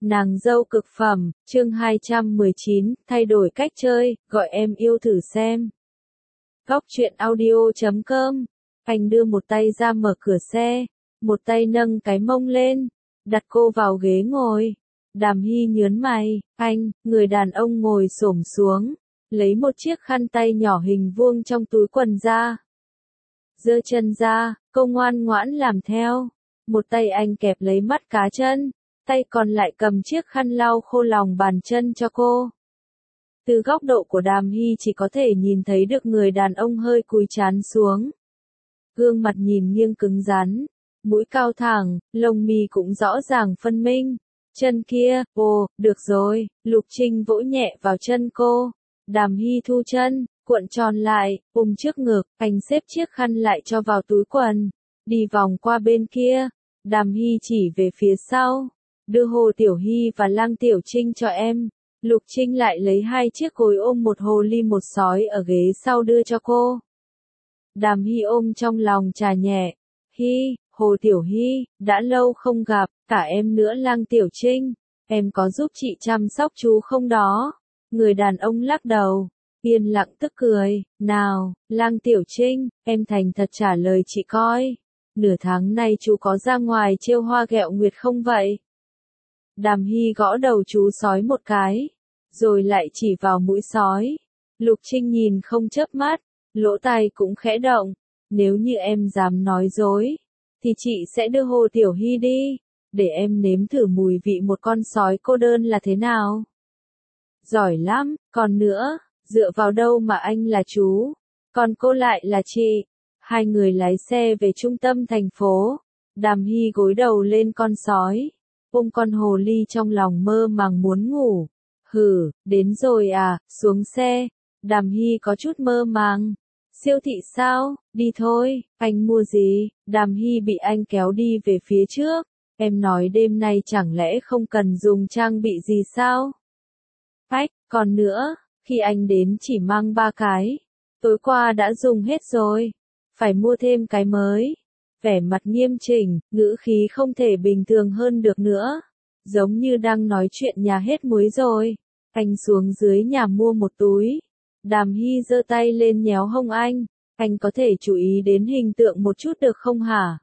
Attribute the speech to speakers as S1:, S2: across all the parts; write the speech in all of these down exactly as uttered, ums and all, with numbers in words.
S1: Nàng dâu cực phẩm, chương hai trăm mười chín, thay đổi cách chơi, gọi em yêu thử xem. Góc truyện audio chấm com. Anh đưa một tay ra mở cửa xe, một tay nâng cái mông lên, đặt cô vào ghế ngồi. Đàm Hy nhớn mày, anh, người đàn ông ngồi xổm xuống, lấy một chiếc khăn tay nhỏ hình vuông trong túi quần ra. Giơ chân ra, cô ngoan ngoãn làm theo. Một tay anh kẹp lấy mắt cá chân, tay còn lại cầm chiếc khăn lau khô lòng bàn chân cho cô. Từ góc độ của Đàm Hy chỉ có thể nhìn thấy được người đàn ông hơi cúi trán xuống. Gương mặt nhìn nghiêng cứng rắn, mũi cao thẳng, lông mi cũng rõ ràng phân minh. Chân kia, ồ, được rồi, Lục Trinh vỗ nhẹ vào chân cô. Đàm Hy thu chân, cuộn tròn lại, ôm trước ngực, anh xếp chiếc khăn lại cho vào túi quần. Đi vòng qua bên kia, Đàm Hy chỉ về phía sau. Đưa Hồ Tiểu Hy và Lăng Tiểu Trinh cho em. Lục Trinh lại lấy hai chiếc gối ôm một hồ ly một sói ở ghế sau đưa cho cô. Đàm Hy ôm trong lòng trà nhẹ. Hy, Hồ Tiểu Hy, đã lâu không gặp, cả em nữa Lăng Tiểu Trinh. Em có giúp chị chăm sóc chú không đó? Người đàn ông lắc đầu, yên lặng tức cười. Nào, Lăng Tiểu Trinh, em thành thật trả lời chị coi. Nửa tháng nay chú có ra ngoài trêu hoa ghẹo nguyệt không vậy? Đàm Hy gõ đầu chú sói một cái, rồi lại chỉ vào mũi sói. Lục Trinh nhìn không chớp mắt, lỗ tai cũng khẽ động. Nếu như em dám nói dối, thì chị sẽ đưa Hồ Tiểu Hy đi, để em nếm thử mùi vị một con sói cô đơn là thế nào. Giỏi lắm, còn nữa, dựa vào đâu mà anh là chú, còn cô lại là chị. Hai người lái xe về trung tâm thành phố. Đàm Hy gối đầu lên con sói, ôm con hồ ly trong lòng mơ màng muốn ngủ. Hừ, đến rồi à, xuống xe. Đàm Hy có chút mơ màng. Siêu thị sao, đi thôi, anh mua gì? Đàm Hy bị anh kéo đi về phía trước. Em nói đêm nay chẳng lẽ không cần dùng trang bị gì sao? Ách, còn nữa, khi anh đến chỉ mang ba cái. Tối qua đã dùng hết rồi. Phải mua thêm cái mới. Vẻ mặt nghiêm chỉnh, ngữ khí không thể bình thường hơn được nữa. Giống như đang nói chuyện nhà hết muối rồi. Anh xuống dưới nhà mua một túi. Đàm Hy giơ tay lên nhéo hông anh. Anh có thể chú ý đến hình tượng một chút được không hả?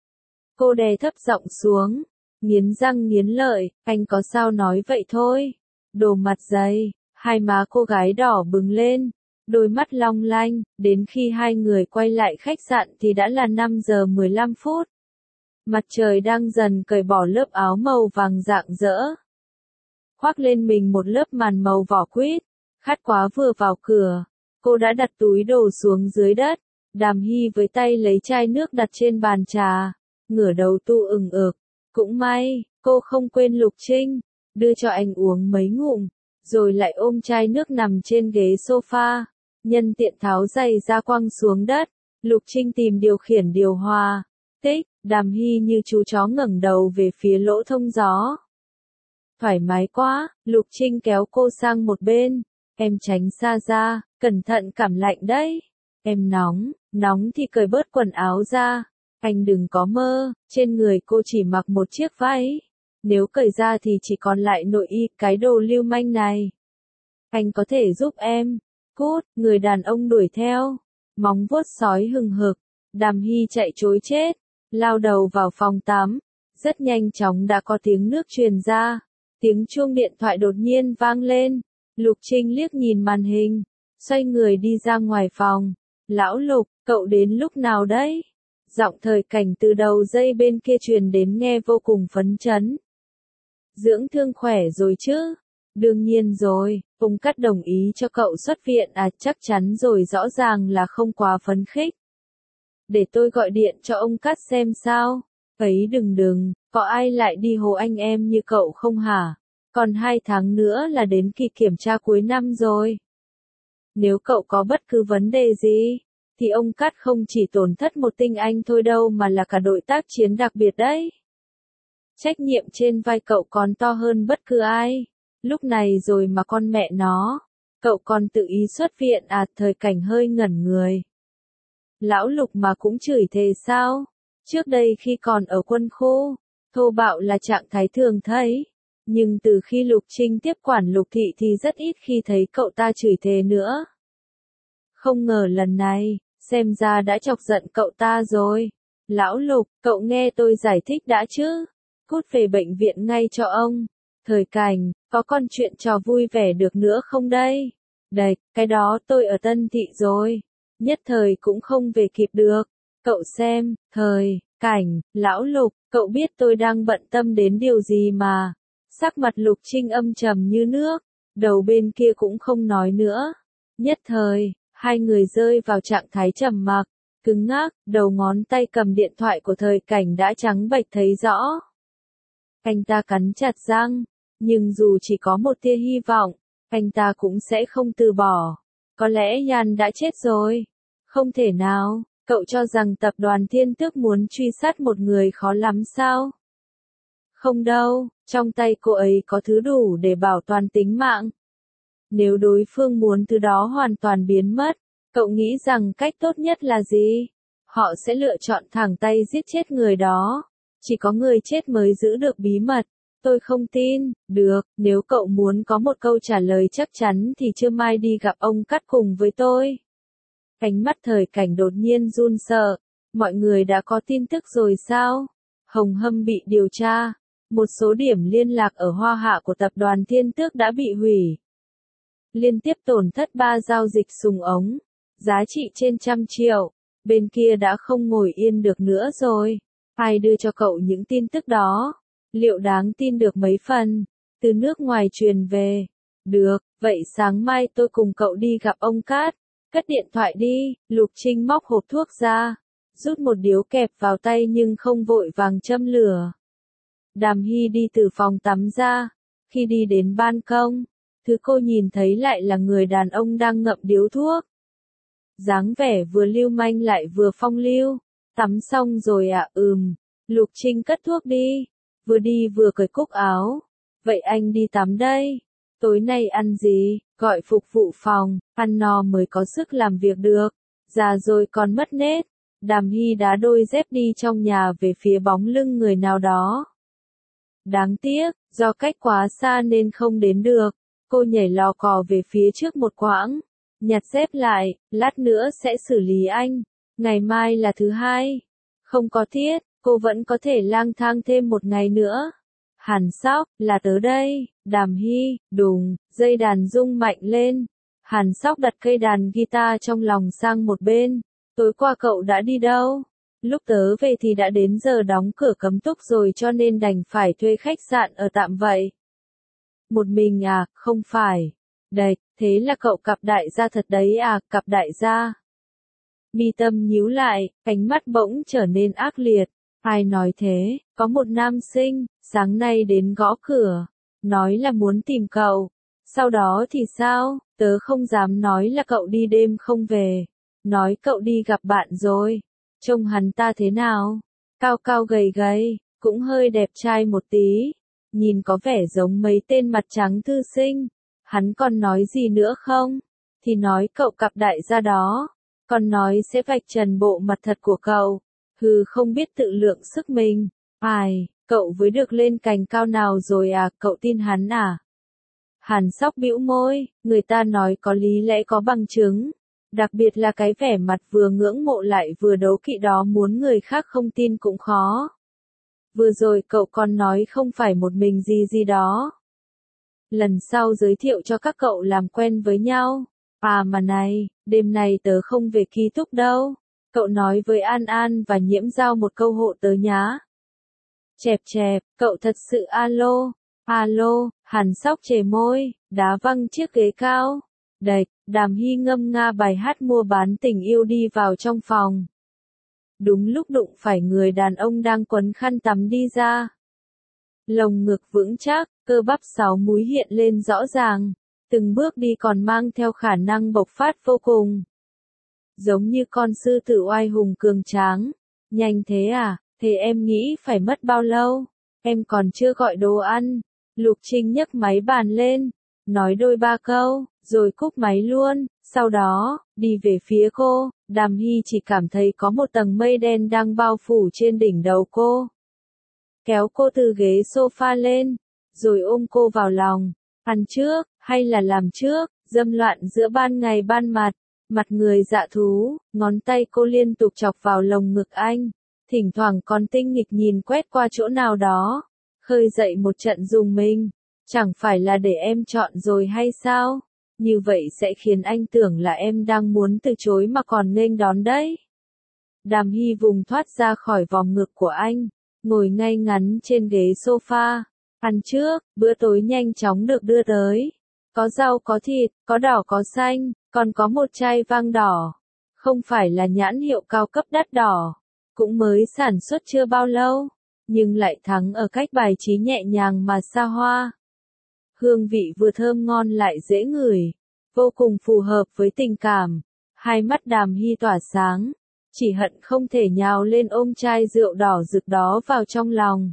S1: Cô đè thấp giọng xuống. Nghiến răng nghiến lợi, anh có sao nói vậy thôi. Đồ mặt dày, hai má cô gái đỏ bừng lên. Đôi mắt long lanh, đến khi hai người quay lại khách sạn thì đã là năm giờ mười lăm phút. Mặt trời đang dần cởi bỏ lớp áo màu vàng rạng rỡ. Khoác lên mình một lớp màn màu vỏ quýt. Khát quá vừa vào cửa, cô đã đặt túi đồ xuống dưới đất. Đàm Hy với tay lấy chai nước đặt trên bàn trà, ngửa đầu tu ừng ực. Cũng may, cô không quên Lục Trinh, đưa cho anh uống mấy ngụm, rồi lại ôm chai nước nằm trên ghế sofa. Nhân tiện tháo giày ra quăng xuống đất. Lục Trinh tìm điều khiển điều hòa. Tích, Đàm Hy như chú chó ngẩng đầu về phía lỗ thông gió. Thoải mái quá, Lục Trinh kéo cô sang một bên. Em tránh xa ra, cẩn thận cảm lạnh đấy. Em nóng, nóng thì cởi bớt quần áo ra. Anh đừng có mơ, trên người cô chỉ mặc một chiếc váy. Nếu cởi ra thì chỉ còn lại nội y, cái đồ lưu manh này. Anh có thể giúp em. Cút, người đàn ông đuổi theo. Móng vuốt sói hừng hực. Đàm Hy chạy trối chết, lao đầu vào phòng tắm. Rất nhanh chóng đã có tiếng nước truyền ra. Tiếng chuông điện thoại đột nhiên vang lên. Lục Trinh liếc nhìn màn hình, xoay người đi ra ngoài phòng. Lão Lục, cậu đến lúc nào đấy? Giọng Thời Cảnh từ đầu dây bên kia truyền đến nghe vô cùng phấn chấn. Dưỡng thương khỏe rồi chứ? Đương nhiên rồi, ông Cắt đồng ý cho cậu xuất viện à, chắc chắn rồi, rõ ràng là không quá phấn khích. Để tôi gọi điện cho ông Cắt xem sao. Ấy đừng đừng, có ai lại đi hố anh em như cậu không hả? Còn hai tháng nữa là đến kỳ kiểm tra cuối năm rồi. Nếu cậu có bất cứ vấn đề gì, thì ông Cắt không chỉ tổn thất một tinh anh thôi đâu mà là cả đội tác chiến đặc biệt đấy. Trách nhiệm trên vai cậu còn to hơn bất cứ ai. Lúc này rồi mà con mẹ nó, cậu còn tự ý xuất viện à? Thời Cảnh hơi ngẩn người. Lão Lục mà cũng chửi thề sao? Trước đây khi còn ở quân khu, thô bạo là trạng thái thường thấy. Nhưng từ khi Lục Trinh tiếp quản Lục Thị thì rất ít khi thấy cậu ta chửi thề nữa. Không ngờ lần này, xem ra đã chọc giận cậu ta rồi. Lão Lục, cậu nghe tôi giải thích đã chứ? Cút về bệnh viện ngay cho ông. Thời Cảnh, có con chuyện trò vui vẻ được nữa không đây? Đạch, cái đó tôi ở Tân Thị rồi. Nhất thời cũng không về kịp được. Cậu xem, Thời Cảnh, Lão Lục, cậu biết tôi đang bận tâm đến điều gì mà. Sắc mặt Lục Trinh âm trầm như nước, đầu bên kia cũng không nói nữa. Nhất thời, hai người rơi vào trạng thái trầm mặc, cứng ngắc, đầu ngón tay cầm điện thoại của Thời Cảnh đã trắng bệch thấy rõ. Anh ta cắn chặt răng, nhưng dù chỉ có một tia hy vọng, anh ta cũng sẽ không từ bỏ. Có lẽ Yan đã chết rồi. Không thể nào, cậu cho rằng tập đoàn Thiên Tước muốn truy sát một người khó lắm sao? Không đâu, trong tay cô ấy có thứ đủ để bảo toàn tính mạng. Nếu đối phương muốn thứ đó hoàn toàn biến mất, cậu nghĩ rằng cách tốt nhất là gì? Họ sẽ lựa chọn thẳng tay giết chết người đó. Chỉ có người chết mới giữ được bí mật. Tôi không tin. Được, nếu cậu muốn có một câu trả lời chắc chắn thì trưa mai đi gặp ông Cát cùng với tôi. Ánh mắt Thời Cảnh đột nhiên run sợ. Mọi người đã có tin tức rồi sao? Hồng Hâm bị điều tra. Một số điểm liên lạc ở Hoa Hạ của tập đoàn Thiên Tước đã bị hủy. Liên tiếp tổn thất ba giao dịch súng ống. Giá trị trên trăm triệu. Bên kia đã không ngồi yên được nữa rồi. Ai đưa cho cậu những tin tức đó? Liệu đáng tin được mấy phần? Từ nước ngoài truyền về. Được, vậy sáng mai tôi cùng cậu đi gặp ông Cát. Cất điện thoại đi. Lục Trinh móc hộp thuốc ra. Rút một điếu kẹp vào tay nhưng không vội vàng châm lửa. Đàm Hy đi từ phòng tắm ra. Khi đi đến ban công, thứ cô nhìn thấy lại là người đàn ông đang ngậm điếu thuốc. Dáng vẻ vừa lưu manh lại vừa phong lưu. Tắm xong rồi à? Ừm. Lục Trinh cất thuốc đi. Vừa đi vừa cởi cúc áo. Vậy anh đi tắm đây. Tối nay ăn gì? Gọi phục vụ phòng. Ăn no mới có sức làm việc được. Già rồi còn mất nết. Đàm Hy đá đôi dép đi trong nhà về phía bóng lưng người nào đó. Đáng tiếc, do cách quá xa nên không đến được. Cô nhảy lò cò về phía trước một quãng. Nhặt dép lại, lát nữa sẽ xử lý anh. Ngày mai là thứ hai. Không có thiết, cô vẫn có thể lang thang thêm một ngày nữa. Hàn Sóc, là tớ đây. Đàm Hy, đùng, dây đàn rung mạnh lên. Hàn Sóc đặt cây đàn guitar trong lòng sang một bên. Tối qua cậu đã đi đâu? Lúc tớ về thì đã đến giờ đóng cửa cấm túc rồi cho nên đành phải thuê khách sạn ở tạm vậy. Một mình à? Không phải. Đạch, thế là cậu cặp đại gia thật đấy à? Cặp đại gia. Mi tâm nhíu lại, ánh mắt bỗng trở nên ác liệt. Ai nói thế? Có một nam sinh, sáng nay đến gõ cửa. Nói là muốn tìm cậu. Sau đó thì sao? Tớ không dám nói là cậu đi đêm không về. Nói cậu đi gặp bạn rồi. Trông hắn ta thế nào? Cao cao gầy gầy, cũng hơi đẹp trai một tí. Nhìn có vẻ giống mấy tên mặt trắng thư sinh. Hắn còn nói gì nữa không? Thì nói cậu cặp đại gia đó. Còn nói sẽ vạch trần bộ mặt thật của cậu. Hừ, không biết tự lượng sức mình. Ai, cậu với được lên cành cao nào rồi à? Cậu tin hắn à? Hàn Sóc bĩu môi, người ta nói có lý lẽ có bằng chứng. Đặc biệt là cái vẻ mặt vừa ngưỡng mộ lại vừa đố kỵ đó muốn người khác không tin cũng khó. Vừa rồi cậu còn nói không phải một mình gì gì đó. Lần sau giới thiệu cho các cậu làm quen với nhau. À mà này, đêm nay tớ không về ký túc đâu. Cậu nói với An An và Nhiễm Giao một câu hộ tớ nhá. Chẹp chẹp, cậu thật sự alo. Alo, Hàn Sóc chề môi, đá văng chiếc ghế cao. Đạch, Đàm Hy ngâm nga bài hát mua bán tình yêu đi vào trong phòng. Đúng lúc đụng phải người đàn ông đang quấn khăn tắm đi ra. Lồng ngực vững chắc, cơ bắp sáu múi hiện lên rõ ràng. Từng bước đi còn mang theo khả năng bộc phát vô cùng. Giống như con sư tử oai hùng cường tráng. Nhanh thế à, thế em nghĩ phải mất bao lâu? Em còn chưa gọi đồ ăn. Lục Trinh nhấc máy bàn lên. Nói đôi ba câu, rồi cúp máy luôn. Sau đó, đi về phía cô. Đàm Hy chỉ cảm thấy có một tầng mây đen đang bao phủ trên đỉnh đầu cô. Kéo cô từ ghế sofa lên. rồi ôm cô vào lòng. Ăn trước, hay là làm trước, dâm loạn giữa ban ngày ban mặt, mặt người dạ thú, ngón tay cô liên tục chọc vào lồng ngực anh, thỉnh thoảng còn tinh nghịch nhìn quét qua chỗ nào đó, khơi dậy một trận rùng mình. Chẳng phải là để em chọn rồi hay sao? Như vậy sẽ khiến anh tưởng là em đang muốn từ chối mà còn nghênh đón đấy. Đàm Hy vùng thoát ra khỏi vòng ngực của anh, ngồi ngay ngắn trên ghế sofa. Ăn trước, bữa tối nhanh chóng được đưa tới. Có rau có thịt, có đỏ có xanh, còn có một chai vang đỏ. Không phải là nhãn hiệu cao cấp đắt đỏ, cũng mới sản xuất chưa bao lâu, nhưng lại thắng ở cách bài trí nhẹ nhàng mà xa hoa. Hương vị vừa thơm ngon lại dễ ngửi, vô cùng phù hợp với tình cảm. Hai mắt Đàm Hy tỏa sáng, chỉ hận không thể nhào lên ôm chai rượu đỏ rực đó vào trong lòng.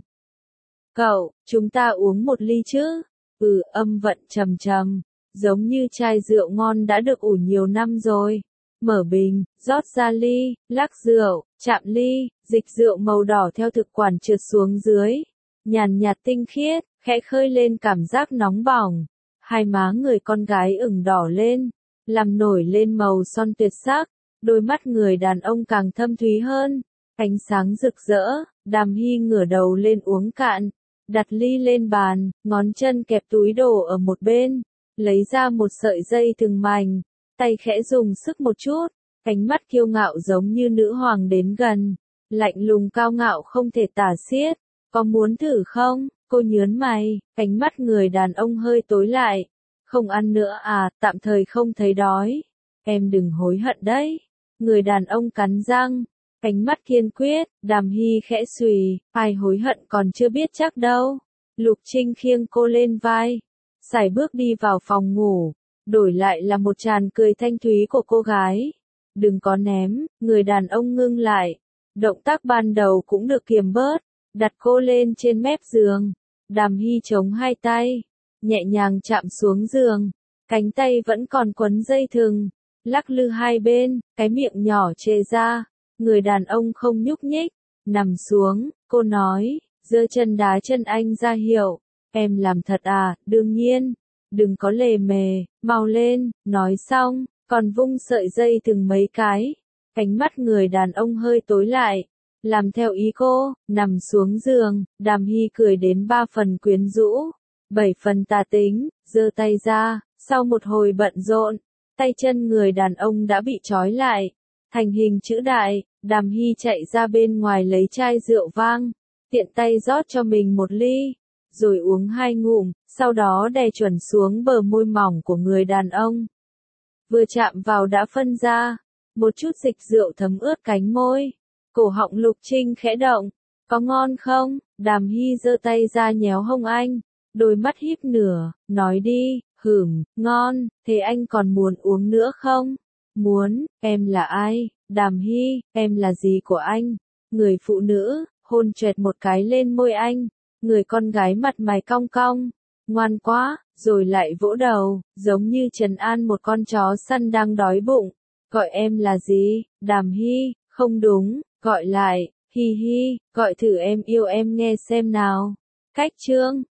S1: Cậu, chúng ta uống một ly chứ? Ừ, âm vận trầm trầm, giống như chai rượu ngon đã được ủ nhiều năm rồi. Mở bình, rót ra ly, lắc rượu, chạm ly, dịch rượu màu đỏ theo thực quản trượt xuống dưới. Nhàn nhạt tinh khiết, khẽ khơi lên cảm giác nóng bỏng. Hai má người con gái ửng đỏ lên, làm nổi lên màu son tuyệt sắc. Đôi mắt người đàn ông càng thâm thúy hơn, ánh sáng rực rỡ. Đàm Hy ngửa đầu lên uống cạn, đặt ly lên bàn, ngón chân kẹp túi đồ ở một bên, lấy ra một sợi dây thừng mảnh, tay khẽ dùng sức một chút, ánh mắt kiêu ngạo giống như nữ hoàng đến gần, lạnh lùng cao ngạo không thể tả xiết. Có muốn thử không? Cô nhớn mày, ánh mắt người đàn ông hơi tối lại. Không ăn nữa à, tạm thời không thấy đói. Em đừng hối hận đấy. Người đàn ông cắn răng, ánh mắt kiên quyết. Đàm Hy khẽ xùy, ai hối hận còn chưa biết chắc đâu. Lục Trinh khiêng cô lên vai, sải bước đi vào phòng ngủ, đổi lại là một tràn cười thanh thúy của cô gái. Đừng có ném. Người đàn ông ngưng lại, động tác ban đầu cũng được kiềm bớt, đặt cô lên trên mép giường. Đàm Hy chống hai tay, nhẹ nhàng chạm xuống giường, cánh tay vẫn còn quấn dây thừng, lắc lư hai bên, cái miệng nhỏ chê ra. Người đàn ông không nhúc nhích, nằm xuống. Cô nói, giơ chân đá chân anh ra hiệu, em làm thật à? Đương nhiên, đừng có lề mề, mau lên. Nói xong, còn vung sợi dây thừng mấy cái. Ánh mắt người đàn ông hơi tối lại, làm theo ý cô. Nằm xuống giường, Đàm Hy cười đến ba phần quyến rũ, bảy phần tà tính, giơ tay ra. Sau một hồi bận rộn, tay chân người đàn ông đã bị trói lại, thành hình chữ đại. Đàm Hy chạy ra bên ngoài lấy chai rượu vang, tiện tay rót cho mình một ly, rồi uống hai ngụm, sau đó đè chuẩn xuống bờ môi mỏng của người đàn ông. Vừa chạm vào đã phân ra, một chút dịch rượu thấm ướt cánh môi. Cổ họng Lục Trinh khẽ động. Có ngon không? Đàm Hy giơ tay ra nhéo hông anh, đôi mắt híp nửa, nói đi. Hửm, ngon. Thế anh còn muốn uống nữa không? Muốn. Em là ai? Đàm Hy, em là gì của anh? Người phụ nữ, hôn choẹt một cái lên môi anh. Người con gái mặt mày cong cong, ngoan quá, rồi lại vỗ đầu, giống như trấn an một con chó săn đang đói bụng. Gọi em là gì? Đàm Hy. Không đúng, gọi lại, Hi Hi, gọi thử em yêu em nghe xem nào. Cách chương